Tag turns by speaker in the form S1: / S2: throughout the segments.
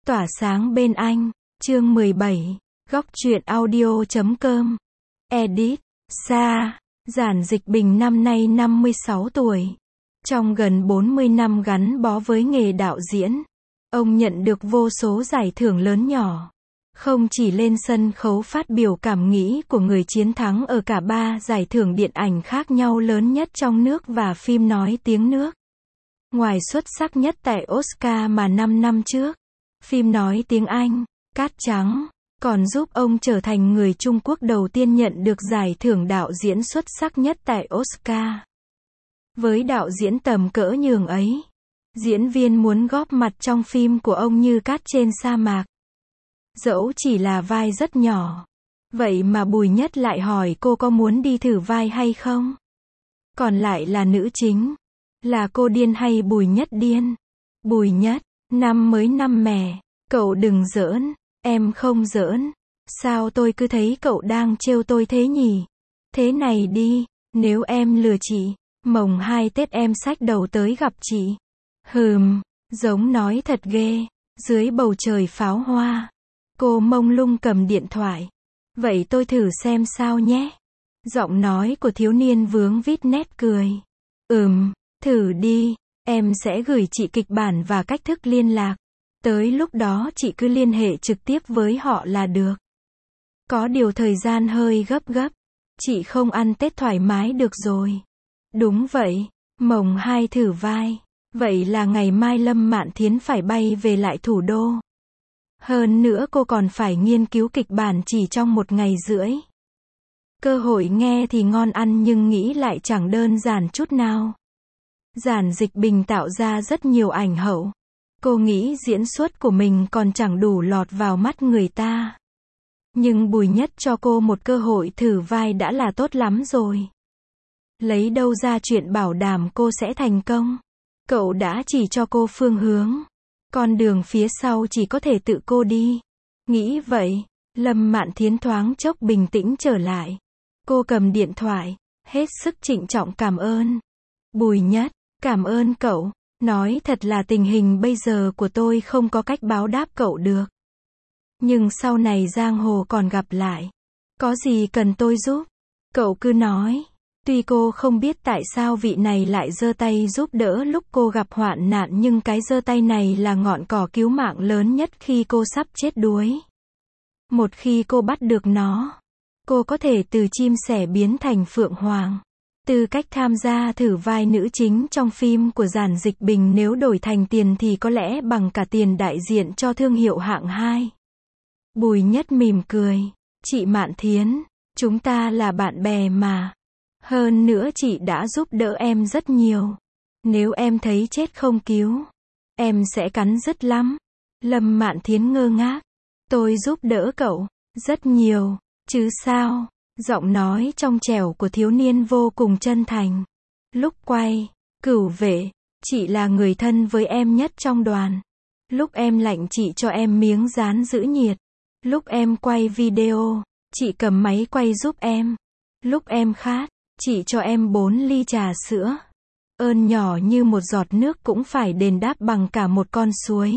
S1: Tỏa sáng bên anh, chương 17, góc truyện audio.com. Edit, Sa, Giản Dịch Bình năm nay 56 tuổi. Trong gần 40 năm gắn bó với nghề đạo diễn, ông nhận được vô số giải thưởng lớn nhỏ. Không chỉ lên sân khấu phát biểu cảm nghĩ của người chiến thắng ở cả 3 giải thưởng điện ảnh khác nhau lớn nhất trong nước và phim nói tiếng nước. Ngoài xuất sắc nhất tại Oscar mà 5 năm trước, phim nói tiếng Anh, Cát Trắng, còn giúp ông trở thành người Trung Quốc đầu tiên nhận được giải thưởng đạo diễn xuất sắc nhất tại Oscar. Với đạo diễn tầm cỡ nhường ấy, diễn viên muốn góp mặt trong phim của ông như cát trên sa mạc. Dẫu chỉ là vai rất nhỏ, vậy mà Bùi Nhất lại hỏi cô có muốn đi thử vai hay không? Còn lại là nữ chính. Là cô điên hay Bùi Nhất điên? Bùi Nhất, năm mới năm mẻ, cậu đừng giỡn, em không giỡn. Sao tôi cứ thấy cậu đang trêu tôi thế nhỉ? Thế này đi, nếu em lừa chị, mồng 2 Tết em xách đầu tới gặp chị. Giống nói thật ghê. Dưới bầu trời pháo hoa, cô mông lung cầm điện thoại. Vậy tôi thử xem sao nhé. Giọng nói của thiếu niên vướng vít nét cười. Thử đi, em sẽ gửi chị kịch bản và cách thức liên lạc. Tới lúc đó chị cứ liên hệ trực tiếp với họ là được. Có điều thời gian hơi gấp, chị không ăn Tết thoải mái được rồi. Đúng vậy, mồng 2 thử vai. Vậy là ngày mai Lâm Mạn Thiến phải bay về lại thủ đô. Hơn nữa cô còn phải nghiên cứu kịch bản chỉ trong 1 ngày rưỡi. Cơ hội nghe thì ngon ăn nhưng nghĩ lại chẳng đơn giản chút nào. Giản Dịch Bình tạo ra rất nhiều ảnh hậu. Cô nghĩ diễn xuất của mình còn chẳng đủ lọt vào mắt người ta. Nhưng Bùi Nhất cho cô một cơ hội thử vai đã là tốt lắm rồi. Lấy đâu ra chuyện bảo đảm cô sẽ thành công. Cậu đã chỉ cho cô phương hướng. Con đường phía sau chỉ có thể tự cô đi. Nghĩ vậy, Lâm Mạn Thiến thoáng chốc bình tĩnh trở lại. Cô cầm điện thoại, hết sức trịnh trọng cảm ơn. Bùi Nhất, cảm ơn cậu. Nói thật là tình hình bây giờ của tôi không có cách báo đáp cậu được. Nhưng sau này giang hồ còn gặp lại. Có gì cần tôi giúp? Cậu cứ nói. Tuy cô không biết tại sao vị này lại giơ tay giúp đỡ lúc cô gặp hoạn nạn nhưng cái giơ tay này là ngọn cỏ cứu mạng lớn nhất khi cô sắp chết đuối. Một khi cô bắt được nó, cô có thể từ chim sẻ biến thành phượng hoàng. Tư cách tham gia thử vai nữ chính trong phim của Giản Dịch Bình nếu đổi thành tiền thì có lẽ bằng cả tiền đại diện cho thương hiệu hạng 2. Bùi Nhất mỉm cười. Chị Mạn Thiến, chúng ta là bạn bè mà. Hơn nữa chị đã giúp đỡ em rất nhiều. Nếu em thấy chết không cứu, em sẽ cắn rứt lắm. Lâm Mạn Thiến ngơ ngác. Tôi giúp đỡ cậu rất nhiều, chứ sao? Giọng nói trong trẻo của thiếu niên vô cùng chân thành. Lúc quay, Cửu Vệ, chị là người thân với em nhất trong đoàn. Lúc em lạnh chị cho em miếng dán giữ nhiệt. Lúc em quay video, chị cầm máy quay giúp em. Lúc em khát, chị cho em 4 ly trà sữa. Ơn nhỏ như một giọt nước cũng phải đền đáp bằng cả một con suối.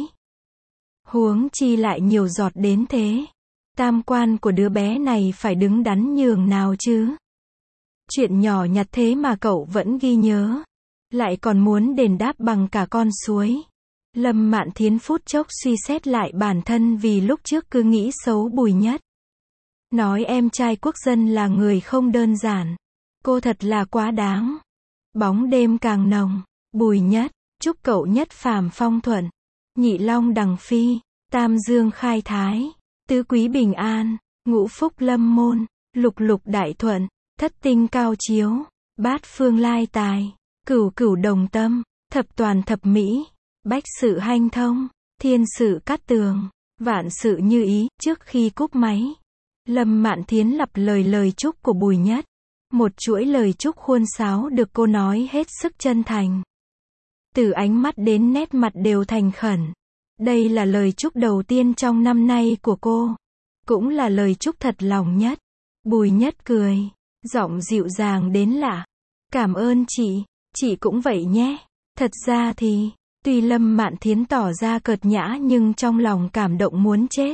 S1: Huống chi lại nhiều giọt đến thế. Tam quan của đứa bé này phải đứng đắn nhường nào chứ. Chuyện nhỏ nhặt thế mà cậu vẫn ghi nhớ. Lại còn muốn đền đáp bằng cả con suối. Lâm Mạn Thiến phút chốc suy xét lại bản thân vì lúc trước cứ nghĩ xấu Bùi Nhất. Nói em trai quốc dân là người không đơn giản. Cô thật là quá đáng. Bóng đêm càng nồng. Bùi Nhất, chúc cậu nhất phàm phong thuận. Nhị long đằng phi. Tam dương khai thái. Tứ quý bình an. Ngũ phúc lâm môn. Lục lục đại thuận. Thất tinh cao chiếu. Bát phương lai tài. Cửu cửu đồng tâm. Thập toàn thập mỹ. Bách sự hanh thông. Thiên sự cát tường. Vạn sự như ý. Trước khi cúp máy, Lâm Mạn Thiến lặp lời chúc của Bùi Nhất. Một chuỗi lời chúc khuôn sáo được cô nói hết sức chân thành. Từ ánh mắt đến nét mặt đều thành khẩn. Đây là lời chúc đầu tiên trong năm nay của cô. Cũng là lời chúc thật lòng nhất. Bùi Nhất cười. Giọng dịu dàng đến lạ. Cảm ơn chị cũng vậy nhé. Thật ra thì, Tuy Lâm Mạn Thiến tỏ ra cợt nhã nhưng trong lòng cảm động muốn chết.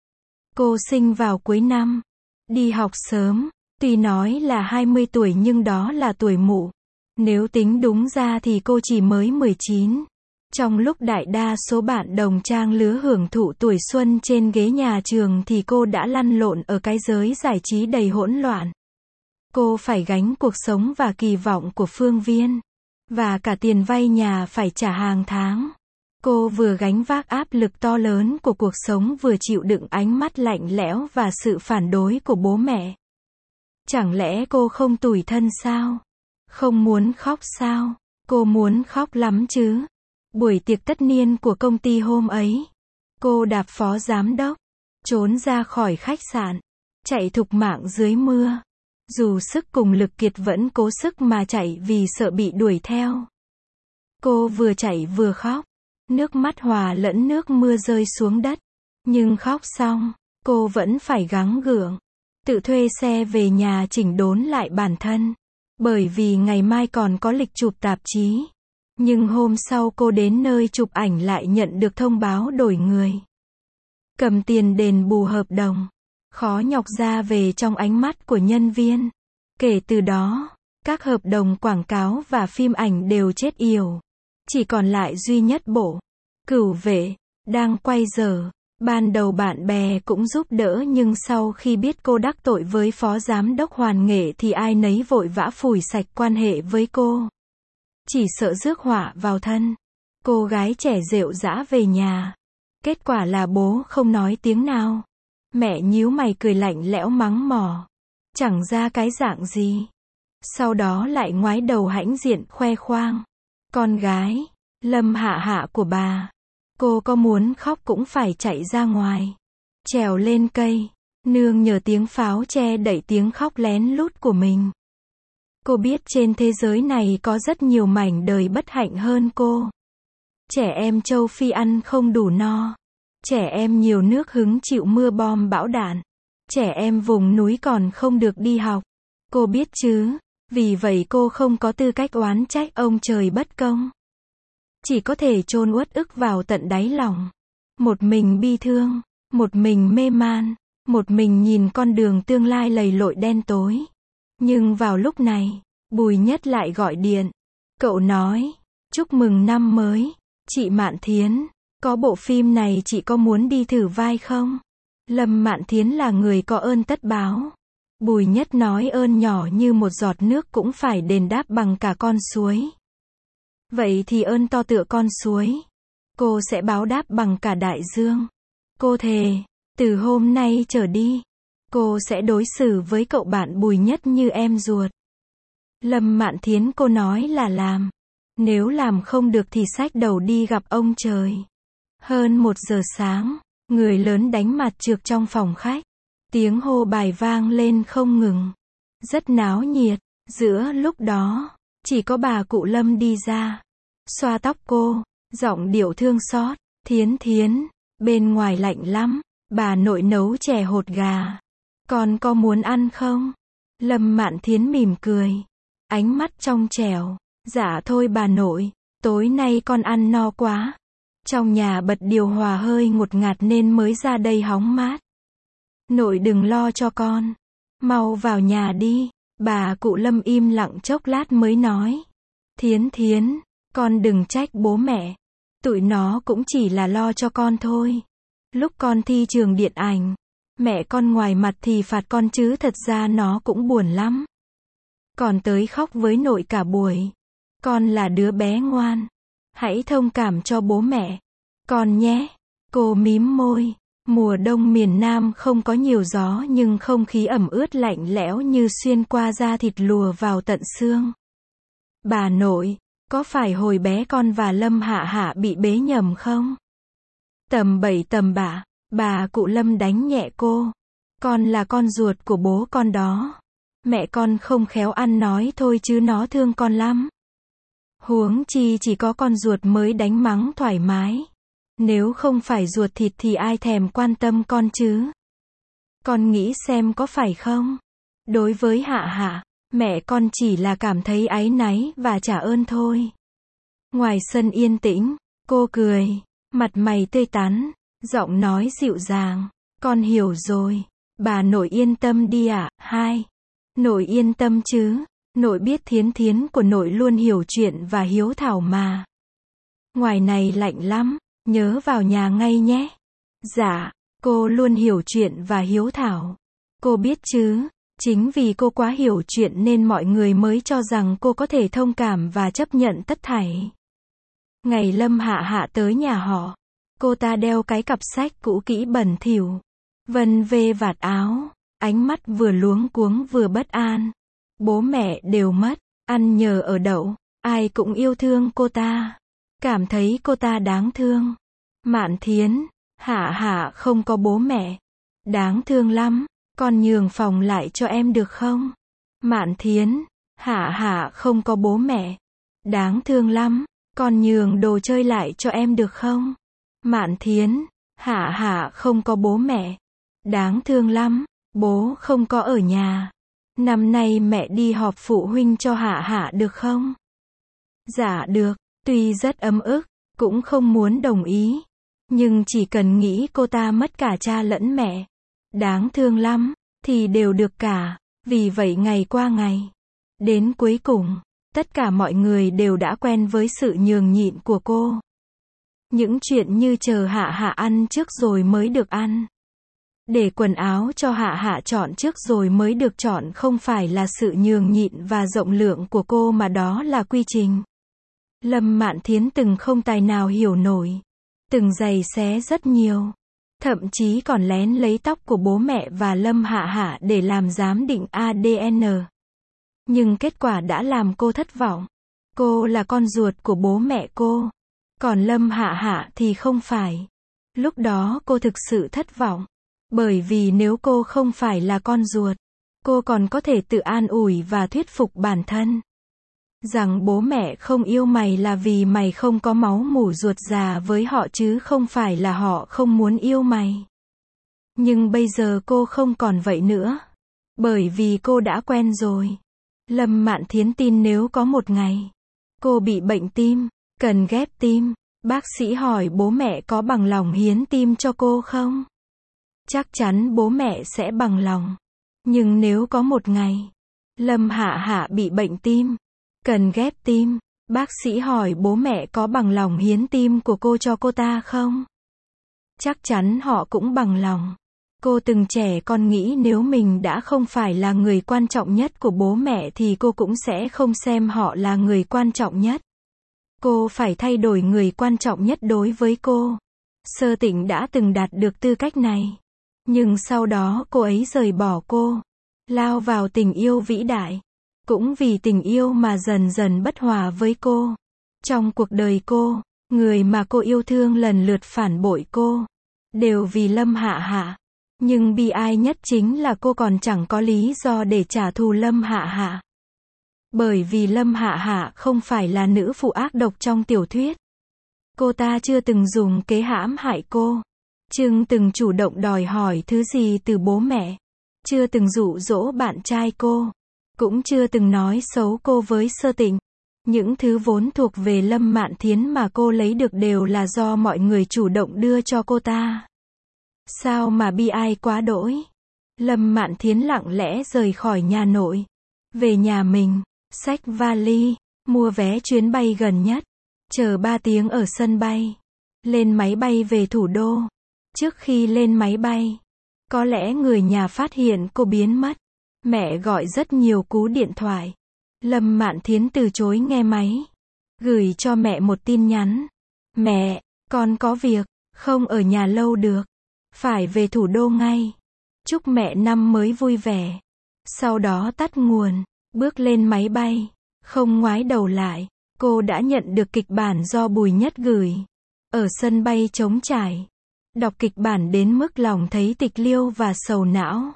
S1: Cô sinh vào cuối năm, đi học sớm, tuy nói là 20 tuổi nhưng đó là tuổi mụ. Nếu tính đúng ra thì cô chỉ mới 19. Trong lúc đại đa số bạn đồng trang lứa hưởng thụ tuổi xuân trên ghế nhà trường thì cô đã lăn lộn ở cái giới giải trí đầy hỗn loạn. Cô phải gánh cuộc sống và kỳ vọng của phương viên. Và cả tiền vay nhà phải trả hàng tháng. Cô vừa gánh vác áp lực to lớn của cuộc sống vừa chịu đựng ánh mắt lạnh lẽo và sự phản đối của bố mẹ. Chẳng lẽ cô không tủi thân sao? Không muốn khóc sao? Cô muốn khóc lắm chứ. Buổi tiệc tất niên của công ty hôm ấy, cô đạp phó giám đốc, trốn ra khỏi khách sạn, chạy thục mạng dưới mưa. Dù sức cùng lực kiệt vẫn cố sức mà chạy vì sợ bị đuổi theo. Cô vừa chạy vừa khóc, nước mắt hòa lẫn nước mưa rơi xuống đất. Nhưng khóc xong, cô vẫn phải gắng gượng, tự thuê xe về nhà chỉnh đốn lại bản thân. Bởi vì ngày mai còn có lịch chụp tạp chí. Nhưng hôm sau cô đến nơi chụp ảnh lại nhận được thông báo đổi người. Cầm tiền đền bù hợp đồng. Khó nhọc ra về trong ánh mắt của nhân viên. Kể từ đó, các hợp đồng quảng cáo và phim ảnh đều chết yểu. Chỉ còn lại duy nhất bộ Cửu Vệ, đang quay dở. Ban đầu bạn bè cũng giúp đỡ nhưng sau khi biết cô đắc tội với phó giám đốc Hoàn Nghệ thì ai nấy vội vã phủi sạch quan hệ với cô. Chỉ sợ rước họa vào thân. Cô gái trẻ rệu rã về nhà. Kết quả là bố không nói tiếng nào. Mẹ nhíu mày cười lạnh lẽo mắng mỏ. Chẳng ra cái dạng gì. Sau đó lại ngoái đầu hãnh diện khoe khoang. Con gái, Lâm Hạ Hạ của bà. Cô có muốn khóc cũng phải chạy ra ngoài. Trèo lên cây. Nương nhờ tiếng pháo che đậy tiếng khóc lén lút của mình. Cô biết trên thế giới này có rất nhiều mảnh đời bất hạnh hơn cô. Trẻ em châu Phi ăn không đủ no. Trẻ em nhiều nước hứng chịu mưa bom bão đạn. Trẻ em vùng núi còn không được đi học. Cô biết chứ, vì vậy cô không có tư cách oán trách ông trời bất công. Chỉ có thể chôn uất ức vào tận đáy lòng. Một mình bi thương, một mình mê man, một mình nhìn con đường tương lai lầy lội đen tối. Nhưng vào lúc này, Bùi Nhất lại gọi điện. Cậu nói, chúc mừng năm mới, chị Mạn Thiến, có bộ phim này chị có muốn đi thử vai không? Lâm Mạn Thiến là người có ơn tất báo. Bùi Nhất nói ơn nhỏ như một giọt nước cũng phải đền đáp bằng cả con suối. Vậy thì ơn to tựa con suối. Cô sẽ báo đáp bằng cả đại dương. Cô thề, từ hôm nay trở đi, cô sẽ đối xử với cậu bạn Bùi Nhất như em ruột. Lâm Mạn Thiến cô nói là làm. Nếu làm không được thì xách đầu đi gặp ông trời. Hơn 1 giờ sáng, người lớn đánh mặt trược trong phòng khách. Tiếng hô bài vang lên không ngừng. Rất náo nhiệt. Giữa lúc đó, chỉ có bà cụ Lâm đi ra. Xoa tóc cô, giọng điệu thương xót. Thiến Thiến, bên ngoài lạnh lắm. Bà nội nấu chè hột gà. Con có muốn ăn không? Lâm Mạn Thiến mỉm cười. Ánh mắt trong trẻo. Dạ thôi bà nội, tối nay con ăn no quá. Trong nhà bật điều hòa hơi ngột ngạt nên mới ra đây hóng mát. Nội đừng lo cho con. Mau vào nhà đi. Bà cụ Lâm im lặng chốc lát mới nói. Thiến Thiến, con đừng trách bố mẹ. Tụi nó cũng chỉ là lo cho con thôi. Lúc con thi trường điện ảnh, mẹ con ngoài mặt thì phạt con chứ thật ra nó cũng buồn lắm. Còn tới khóc với nội cả buổi. Con là đứa bé ngoan. Hãy thông cảm cho bố mẹ. Con nhé. Cô mím môi. Mùa đông miền Nam không có nhiều gió nhưng không khí ẩm ướt lạnh lẽo như xuyên qua da thịt lùa vào tận xương. Bà nội, có phải hồi bé con và Lâm Hạ Hạ bị bế nhầm không? Tầm bậy tầm bạ, bà cụ Lâm đánh nhẹ cô. Con là con ruột của bố con đó. Mẹ con không khéo ăn nói thôi chứ nó thương con lắm. Huống chi chỉ có con ruột mới đánh mắng thoải mái. Nếu không phải ruột thịt thì ai thèm quan tâm con chứ? Con nghĩ xem có phải không? Đối với Hạ Hạ, mẹ con chỉ là cảm thấy áy náy và trả ơn thôi. Ngoài sân yên tĩnh, Cô cười, mặt mày tươi tắn, giọng nói dịu dàng. Con hiểu rồi. Bà nội yên tâm đi ạ. 2. Nội yên tâm chứ. Nội biết Thiến Thiến của nội luôn hiểu chuyện và hiếu thảo mà. Ngoài này lạnh lắm, nhớ vào nhà ngay nhé. Dạ, cô luôn hiểu chuyện và hiếu thảo. Cô biết chứ, chính vì cô quá hiểu chuyện nên mọi người mới cho rằng cô có thể thông cảm và chấp nhận tất thảy. Ngày Lâm Hạ Hạ tới nhà họ, cô ta đeo cái cặp sách cũ kỹ bẩn thỉu, vân vê vạt áo, ánh mắt vừa luống cuống vừa bất an. Bố mẹ đều mất, ăn nhờ ở đậu, ai cũng yêu thương cô ta, cảm thấy cô ta đáng thương. Mạn Thiến, Hạ Hạ không có bố mẹ, đáng thương lắm, con nhường phòng lại cho em được không? Mạn Thiến, Hạ Hạ không có bố mẹ, đáng thương lắm, con nhường đồ chơi lại cho em được không? Mạn Thiến, Hạ Hạ không có bố mẹ, đáng thương lắm, bố không có ở nhà. Năm nay mẹ đi họp phụ huynh cho Hạ Hạ được không? Dạ được, tuy rất ấm ức, cũng không muốn đồng ý. Nhưng chỉ cần nghĩ cô ta mất cả cha lẫn mẹ, đáng thương lắm, thì đều được cả. Vì vậy ngày qua ngày, đến cuối cùng, tất cả mọi người đều đã quen với sự nhường nhịn của cô. Những chuyện như chờ Hạ Hạ ăn trước rồi mới được ăn, để quần áo cho Hạ Hạ chọn trước rồi mới được chọn không phải là sự nhường nhịn và rộng lượng của cô mà đó là quy trình. Lâm Mạn Thiến từng không tài nào hiểu nổi, từng giày xé rất nhiều, thậm chí còn lén lấy tóc của bố mẹ và Lâm Hạ Hạ để làm giám định ADN. Nhưng kết quả đã làm cô thất vọng. Cô là con ruột của bố mẹ cô, còn Lâm Hạ Hạ thì không phải. Lúc đó cô thực sự thất vọng, bởi vì nếu cô không phải là con ruột, cô còn có thể tự an ủi và thuyết phục bản thân rằng bố mẹ không yêu mày là vì mày không có máu mủ ruột già với họ chứ không phải là họ không muốn yêu mày. Nhưng bây giờ cô không còn vậy nữa, bởi vì cô đã quen rồi. Lâm Mạn Thiến tin nếu có một ngày cô bị bệnh tim, cần ghép tim, bác sĩ hỏi bố mẹ có bằng lòng hiến tim cho cô không? Chắc chắn bố mẹ sẽ bằng lòng. Nhưng nếu có một ngày Lâm Hạ Hạ bị bệnh tim, cần ghép tim, bác sĩ hỏi bố mẹ có bằng lòng hiến tim của cô cho cô ta không? Chắc chắn họ cũng bằng lòng. Cô từng trẻ con nghĩ nếu mình đã không phải là người quan trọng nhất của bố mẹ thì cô cũng sẽ không xem họ là người quan trọng nhất. Cô phải thay đổi người quan trọng nhất đối với cô. Sơ Tịnh đã từng đạt được tư cách này. Nhưng sau đó cô ấy rời bỏ cô, lao vào tình yêu vĩ đại. Cũng vì tình yêu mà dần dần bất hòa với cô. Trong cuộc đời cô, người mà cô yêu thương lần lượt phản bội cô, đều vì Lâm Hạ Hạ. Nhưng bi ai nhất chính là cô còn chẳng có lý do để trả thù Lâm Hạ Hạ. Bởi vì Lâm Hạ Hạ không phải là nữ phụ ác độc trong tiểu thuyết. Cô ta chưa từng dùng kế hãm hại cô, chưa từng chủ động đòi hỏi thứ gì từ bố mẹ, chưa từng dụ dỗ bạn trai cô, cũng chưa từng nói xấu cô với Sơ Tịnh. Những thứ vốn thuộc về Lâm Mạn Thiến mà cô lấy được đều là do mọi người chủ động đưa cho cô ta. Sao mà bi ai quá đỗi. Lâm Mạn Thiến lặng lẽ rời khỏi nhà nội, về nhà mình, xách vali, mua vé chuyến bay gần nhất, chờ 3 tiếng ở sân bay, lên máy bay về thủ đô. Trước khi lên máy bay, có lẽ người nhà phát hiện cô biến mất. Mẹ gọi rất nhiều cú điện thoại. Lâm Mạn Thiến từ chối nghe máy, gửi cho mẹ một tin nhắn. Mẹ, con có việc, không ở nhà lâu được, phải về thủ đô ngay. Chúc mẹ năm mới vui vẻ. Sau đó tắt nguồn, bước lên máy bay, không ngoái đầu lại. Cô đã nhận được kịch bản do Bùi Nhất gửi. Ở sân bay trống trải, đọc kịch bản đến mức lòng thấy tịch liêu và sầu não.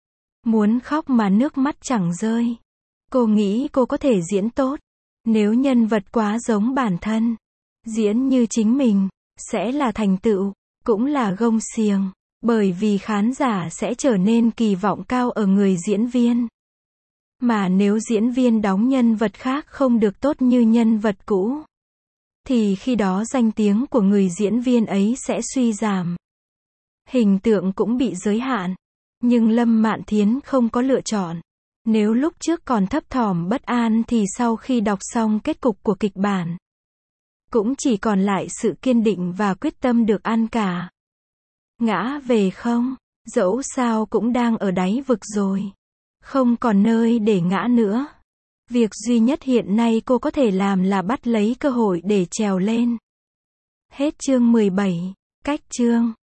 S1: Muốn khóc mà nước mắt chẳng rơi. Cô nghĩ cô có thể diễn tốt, nếu nhân vật quá giống bản thân. Diễn như chính mình, sẽ là thành tựu, cũng là gông xiềng. Bởi vì khán giả sẽ trở nên kỳ vọng cao ở người diễn viên. Mà nếu diễn viên đóng nhân vật khác không được tốt như nhân vật cũ, thì khi đó danh tiếng của người diễn viên ấy sẽ suy giảm. Hình tượng cũng bị giới hạn. Nhưng Lâm Mạn Thiến không có lựa chọn. Nếu lúc trước còn thấp thỏm bất an thì sau khi đọc xong kết cục của kịch bản, cũng chỉ còn lại sự kiên định và quyết tâm được ăn cả. Ngã về không? Dẫu sao cũng đang ở đáy vực rồi. Không còn nơi để ngã nữa. Việc duy nhất hiện nay cô có thể làm là bắt lấy cơ hội để trèo lên. Hết chương 17. Cách chương